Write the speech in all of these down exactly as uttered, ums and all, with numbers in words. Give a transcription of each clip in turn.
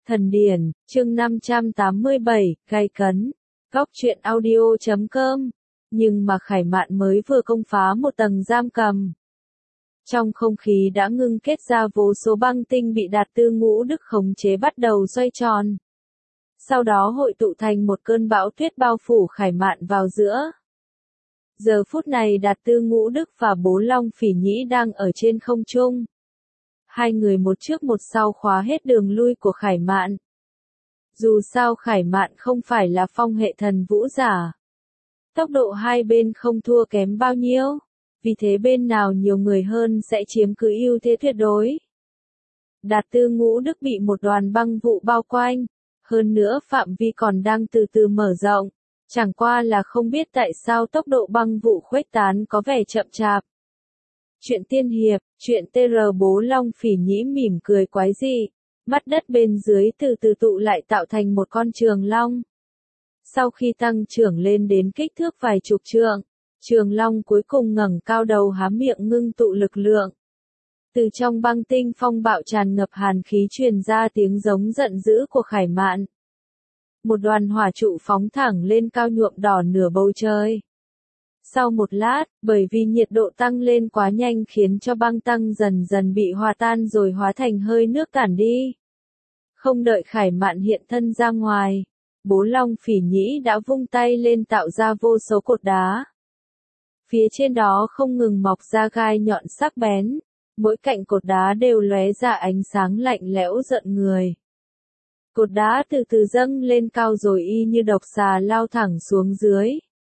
Thần điển, chương năm trăm tám mươi bảy, gay cấn. Góc truyện audio chấm com. Nhưng mà Khải Mạn mới vừa công phá một tầng giam cầm. Trong không khí đã ngưng kết ra vô số băng tinh bị Đạt Tư Ngũ Đức khống chế bắt đầu xoay tròn. Sau đó hội tụ thành một cơn bão tuyết bao phủ Khải Mạn vào giữa. Giờ phút này Đạt Tư Ngũ Đức và Bố Long Phỉ Nhĩ đang ở trên không trung. Hai người một trước một sau khóa hết đường lui của Khải Mạn. Dù sao Khải Mạn không phải là phong hệ thần vũ giả. Tốc độ hai bên không thua kém bao nhiêu, vì thế bên nào nhiều người hơn sẽ chiếm cứ ưu thế tuyệt đối. Đạt Tư Ngũ Đức bị một đoàn băng vụ bao quanh, hơn nữa phạm vi còn đang từ từ mở rộng, chẳng qua là không biết tại sao tốc độ băng vụ khuếch tán có vẻ chậm chạp. Chuyện tiên hiệp, chuyện tr Bố Long Phỉ Nhĩ mỉm cười quái dị, mắt đất bên dưới từ từ tụ lại tạo thành một con trường long. Sau khi tăng trưởng lên đến kích thước vài chục trượng, trường long cuối cùng ngẩng cao đầu há miệng ngưng tụ lực lượng. Từ trong băng tinh phong bạo tràn ngập hàn khí truyền ra tiếng giống giận dữ của Khải Mạn. Một đoàn hỏa trụ phóng thẳng lên cao nhuộm đỏ nửa bầu trời. Sau một lát, bởi vì nhiệt độ tăng lên quá nhanh khiến cho băng tăng dần dần bị hòa tan rồi hóa thành hơi nước cản đi. Không đợi Khải Mạn hiện thân ra ngoài, Bố Long Phỉ Nhĩ đã vung tay lên tạo ra vô số cột đá. Phía trên đó không ngừng mọc ra gai nhọn sắc bén, mỗi cạnh cột đá đều lóe ra ánh sáng lạnh lẽo giận người. Cột đá từ từ dâng lên cao rồi y như độc xà lao thẳng xuống dưới.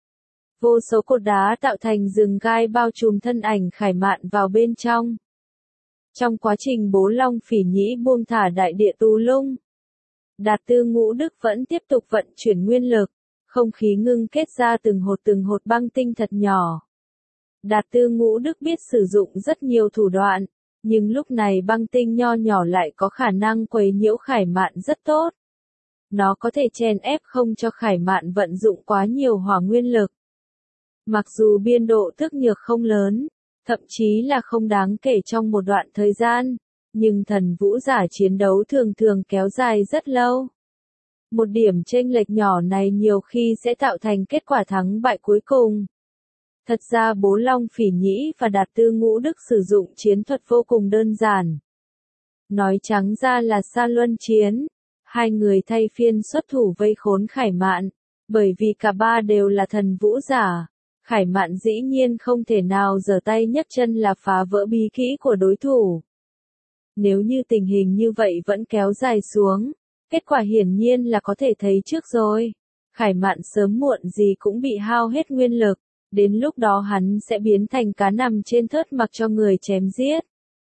Vô số cột đá tạo thành rừng gai bao trùm thân ảnh Khải Mạn vào bên trong. Trong quá trình Bố Long Phỉ Nhĩ buông thả đại địa tù lung, Đạt Tư Ngũ Đức vẫn tiếp tục vận chuyển nguyên lực, không khí ngưng kết ra từng hột từng hột băng tinh thật nhỏ. Đạt Tư Ngũ Đức biết sử dụng rất nhiều thủ đoạn, nhưng lúc này băng tinh nho nhỏ lại có khả năng quấy nhiễu Khải Mạn rất tốt. Nó có thể chèn ép không cho Khải Mạn vận dụng quá nhiều hỏa nguyên lực. Mặc dù biên độ tức nhược không lớn, thậm chí là không đáng kể trong một đoạn thời gian, nhưng thần vũ giả chiến đấu thường thường kéo dài rất lâu. Một điểm chênh lệch nhỏ này nhiều khi sẽ tạo thành kết quả thắng bại cuối cùng. Thật ra Bố Long Phỉ Nhĩ và Đạt Tư Ngũ Đức sử dụng chiến thuật vô cùng đơn giản. Nói trắng ra là sa luân chiến, hai người thay phiên xuất thủ vây khốn Khải Mạn, bởi vì cả ba đều là thần vũ giả. Khải Mạn dĩ nhiên không thể nào giở tay nhấc chân là phá vỡ bí kỹ của đối thủ. Nếu như tình hình như vậy vẫn kéo dài xuống, kết quả hiển nhiên là có thể thấy trước rồi. Khải Mạn sớm muộn gì cũng bị hao hết nguyên lực, đến lúc đó hắn sẽ biến thành cá nằm trên thớt mặc cho người chém giết.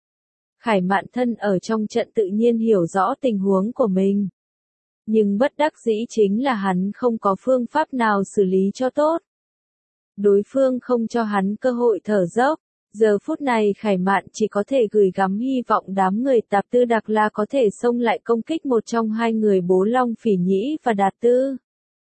Khải Mạn thân ở trong trận tự nhiên hiểu rõ tình huống của mình. Nhưng bất đắc dĩ chính là hắn không có phương pháp nào xử lý cho tốt. Đối phương không cho hắn cơ hội thở dốc, giờ phút này Khải Mạn chỉ có thể gửi gắm hy vọng đám người Tạp Tư Đặc La có thể xông lại công kích một trong hai người Bố Long Phỉ Nhĩ và Đạt Tư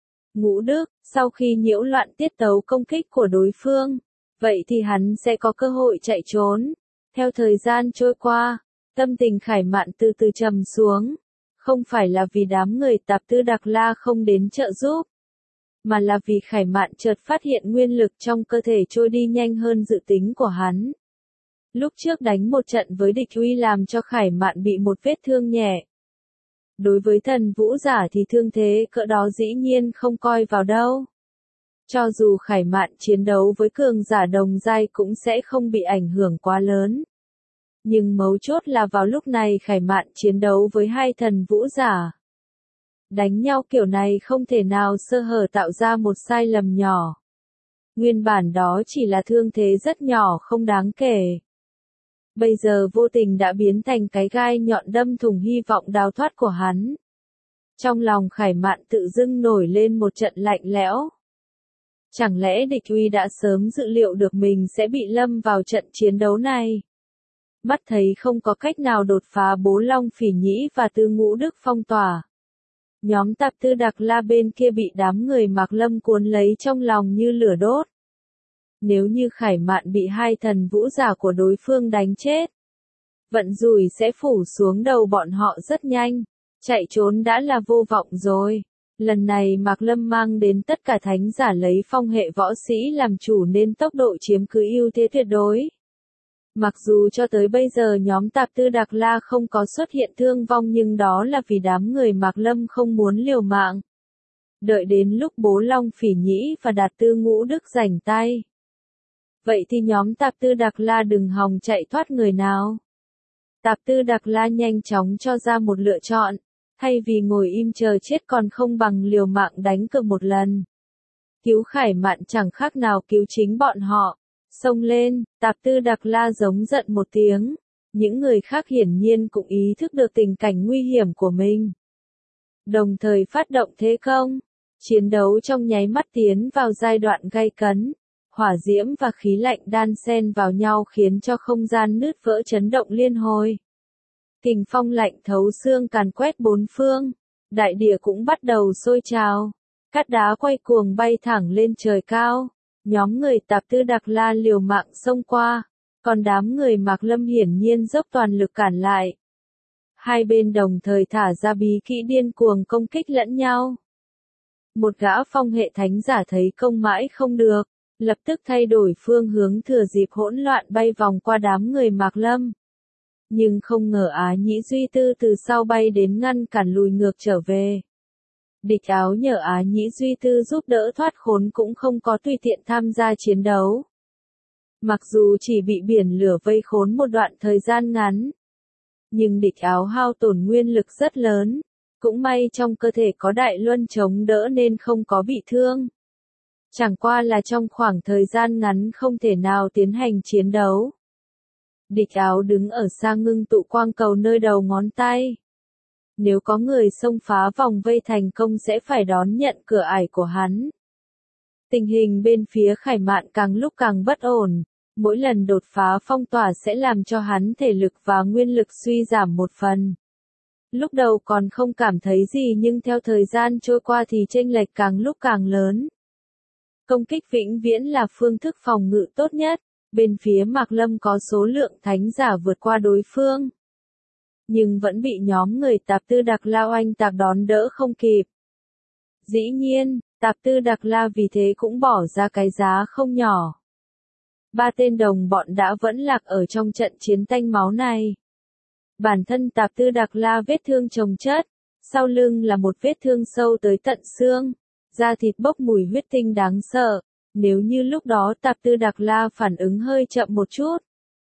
Ngũ Đức. Sau khi nhiễu loạn tiết tấu công kích của đối phương, vậy thì hắn sẽ có cơ hội chạy trốn. Theo thời gian trôi qua, tâm tình Khải Mạn từ từ trầm xuống, không phải là vì đám người Tạp Tư Đặc La không đến trợ giúp, mà là vì Khải Mạn chợt phát hiện nguyên lực trong cơ thể trôi đi nhanh hơn dự tính của hắn. Lúc trước đánh một trận với địch uy làm cho Khải Mạn bị một vết thương nhẹ. Đối với thần vũ giả thì thương thế cỡ đó dĩ nhiên không coi vào đâu. Cho dù Khải Mạn chiến đấu với cường giả đồng giai cũng sẽ không bị ảnh hưởng quá lớn. Nhưng mấu chốt là vào lúc này Khải Mạn chiến đấu với hai thần vũ giả. Đánh nhau kiểu này không thể nào sơ hở tạo ra một sai lầm nhỏ. Nguyên bản đó chỉ là thương thế rất nhỏ không đáng kể. Bây giờ vô tình đã biến thành cái gai nhọn đâm thủng hy vọng đào thoát của hắn. Trong lòng Khải Mạn tự dưng nổi lên một trận lạnh lẽo. Chẳng lẽ địch uy đã sớm dự liệu được mình sẽ bị lâm vào trận chiến đấu này? Mắt thấy không có cách nào đột phá Bố Long Phỉ Nhĩ và Tư Ngũ Đức phong tỏa. Nhóm Tạp Tư Đặc La bên kia bị đám người Mạc Lâm cuốn lấy trong lòng như lửa đốt. Nếu như Khải Mạn bị hai thần vũ giả của đối phương đánh chết, vận rủi sẽ phủ xuống đầu bọn họ rất nhanh. Chạy trốn đã là vô vọng rồi. Lần này Mạc Lâm mang đến tất cả thánh giả lấy phong hệ võ sĩ làm chủ nên tốc độ chiếm cứ ưu thế tuyệt đối. Mặc dù cho tới bây giờ nhóm Tạp Tư Đặc La không có xuất hiện thương vong nhưng đó là vì đám người Mạc Lâm không muốn liều mạng. Đợi đến lúc Bố Long Phỉ Nhĩ và Đạt Tư Ngũ Đức rảnh tay. Vậy thì nhóm Tạp Tư Đặc La đừng hòng chạy thoát người nào. Tạp Tư Đặc La nhanh chóng cho ra một lựa chọn. Thay vì ngồi im chờ chết còn không bằng liều mạng đánh cược một lần. Cứu Khải Mạn chẳng khác nào cứu chính bọn họ. Xông lên, Tạp Tư Đặc La giống giận một tiếng. Những người khác hiển nhiên cũng ý thức được tình cảnh nguy hiểm của mình. Đồng thời phát động thế công. Chiến đấu trong nháy mắt tiến vào giai đoạn gay cấn. Hỏa diễm và khí lạnh đan xen vào nhau khiến cho không gian nứt vỡ chấn động liên hồi. Kình phong lạnh thấu xương càn quét bốn phương, đại địa cũng bắt đầu sôi trào, cát đá quay cuồng bay thẳng lên trời cao, nhóm người Tạp Tư Đặc La liều mạng xông qua, còn đám người Mạc Lâm hiển nhiên dốc toàn lực cản lại. Hai bên đồng thời thả ra bí kỹ điên cuồng công kích lẫn nhau. Một gã phong hệ thánh giả thấy công mãi không được, lập tức thay đổi phương hướng thừa dịp hỗn loạn bay vòng qua đám người Mạc Lâm. Nhưng không ngờ Á Nhĩ Duy Tư từ sau bay đến ngăn cản lùi ngược trở về. Địch Áo nhờ Á Nhĩ Duy Tư giúp đỡ thoát khốn cũng không có tùy tiện tham gia chiến đấu. Mặc dù chỉ bị biển lửa vây khốn một đoạn thời gian ngắn. Nhưng Địch Áo hao tổn nguyên lực rất lớn. Cũng may trong cơ thể có Đại Luân chống đỡ nên không có bị thương. Chẳng qua là trong khoảng thời gian ngắn không thể nào tiến hành chiến đấu. Địch Áo đứng ở xa ngưng tụ quang cầu nơi đầu ngón tay. Nếu có người xông phá vòng vây thành công sẽ phải đón nhận cửa ải của hắn. Tình hình bên phía Khải Mạn càng lúc càng bất ổn, mỗi lần đột phá phong tỏa sẽ làm cho hắn thể lực và nguyên lực suy giảm một phần. Lúc đầu còn không cảm thấy gì nhưng theo thời gian trôi qua thì chênh lệch càng lúc càng lớn. Công kích vĩnh viễn là phương thức phòng ngự tốt nhất. Bên phía Mạc Lâm có số lượng thánh giả vượt qua đối phương. Nhưng vẫn bị nhóm người Tạp Tư Đặc La oanh tạc đón đỡ không kịp. Dĩ nhiên, Tạp Tư Đặc La vì thế cũng bỏ ra cái giá không nhỏ. Ba tên đồng bọn đã vẫn lạc ở trong trận chiến tanh máu này. Bản thân Tạp Tư Đặc La vết thương chồng chất, sau lưng là một vết thương sâu tới tận xương, da thịt bốc mùi huyết tinh đáng sợ. Nếu như lúc đó Tạp Tư Đặc La phản ứng hơi chậm một chút,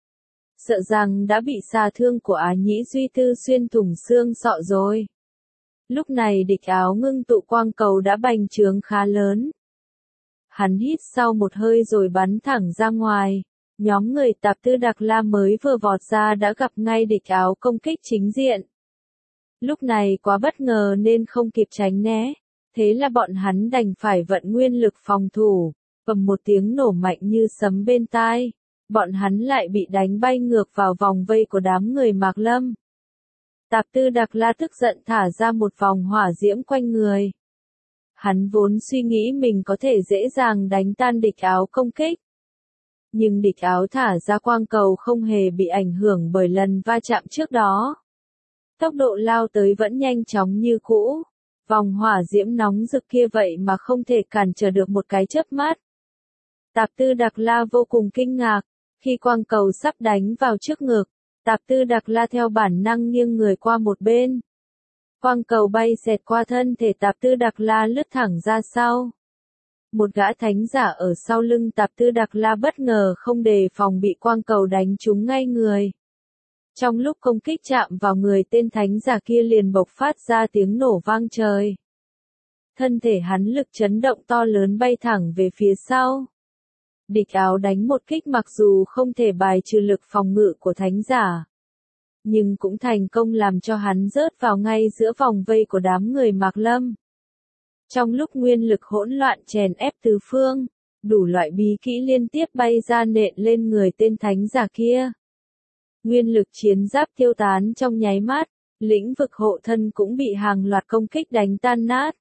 sợ rằng đã bị xà thương của Á Nhĩ Duy Tư xuyên thủng xương sọ rồi. Lúc này Địch Áo ngưng tụ quang cầu đã bành trướng khá lớn. Hắn hít sau một hơi rồi bắn thẳng ra ngoài. Nhóm người Tạp Tư Đặc La mới vừa vọt ra đã gặp ngay Địch Áo công kích chính diện. Lúc này quá bất ngờ nên không kịp tránh né, thế là bọn hắn đành phải vận nguyên lực phòng thủ. Cầm một tiếng nổ mạnh như sấm bên tai, bọn hắn lại bị đánh bay ngược vào vòng vây của đám người Mạc Lâm. Tạp Tư Đặc La tức giận thả ra một vòng hỏa diễm quanh người. Hắn vốn suy nghĩ mình có thể dễ dàng đánh tan Địch Áo công kích. Nhưng Địch Áo thả ra quang cầu không hề bị ảnh hưởng bởi lần va chạm trước đó. Tốc độ lao tới vẫn nhanh chóng như cũ. Vòng hỏa diễm nóng rực kia vậy mà không thể cản trở được một cái chớp mắt. Tạp Tư Đặc La vô cùng kinh ngạc, khi quang cầu sắp đánh vào trước ngực, Tạp Tư Đặc La theo bản năng nghiêng người qua một bên. Quang cầu bay xẹt qua thân thể Tạp Tư Đặc La lướt thẳng ra sau. Một gã thánh giả ở sau lưng Tạp Tư Đặc La bất ngờ không đề phòng bị quang cầu đánh trúng ngay người. Trong lúc công kích chạm vào người tên thánh giả kia liền bộc phát ra tiếng nổ vang trời. Thân thể hắn lực chấn động to lớn bay thẳng về phía sau. Địch Áo đánh một kích mặc dù không thể bài trừ lực phòng ngự của thánh giả, nhưng cũng thành công làm cho hắn rớt vào ngay giữa vòng vây của đám người Mạc Lâm. Trong lúc nguyên lực hỗn loạn chèn ép tứ phương, đủ loại bí kỹ liên tiếp bay ra nện lên người tên thánh giả kia. Nguyên lực chiến giáp tiêu tán trong nháy mắt, lĩnh vực hộ thân cũng bị hàng loạt công kích đánh tan nát.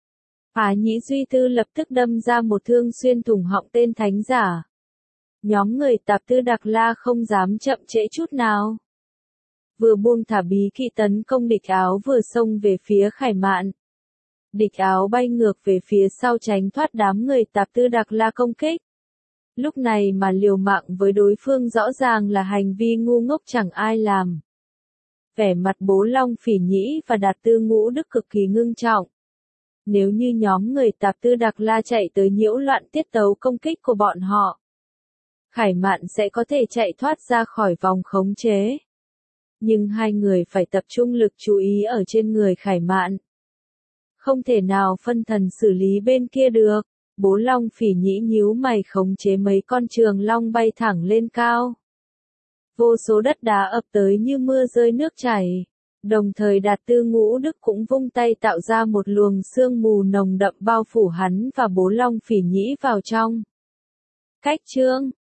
Á Nhĩ Duy Tư lập tức đâm ra một thương xuyên thủng họng tên thánh giả. Nhóm người Tạp Tư Đặc La không dám chậm trễ chút nào. vừa buông thả bí kỵ tấn công địch Áo vừa xông về phía Khải Mạn. Địch Áo bay ngược về phía sau tránh thoát đám người Tạp Tư Đặc La công kích. Lúc này mà liều mạng với đối phương rõ ràng là hành vi ngu ngốc chẳng ai làm. Vẻ mặt Bố Long Phỉ Nhĩ và Đạt Tư Ngũ Đức cực kỳ ngưng trọng. Nếu như nhóm người Tạp Tư Đặc La chạy tới nhiễu loạn tiết tấu công kích của bọn họ, Khải Mạn sẽ có thể chạy thoát ra khỏi vòng khống chế. Nhưng hai người phải tập trung lực chú ý ở trên người Khải Mạn. Không thể nào phân thần xử lý bên kia được. Bố Long Phỉ Nhĩ nhíu mày khống chế mấy con trường long bay thẳng lên cao. Vô số đất đá ập tới như mưa rơi nước chảy. Đồng thời Đạt Tư Ngũ Đức cũng vung tay tạo ra một luồng sương mù nồng đậm bao phủ hắn và Bố Long Phỉ Nhĩ vào trong. Cách chương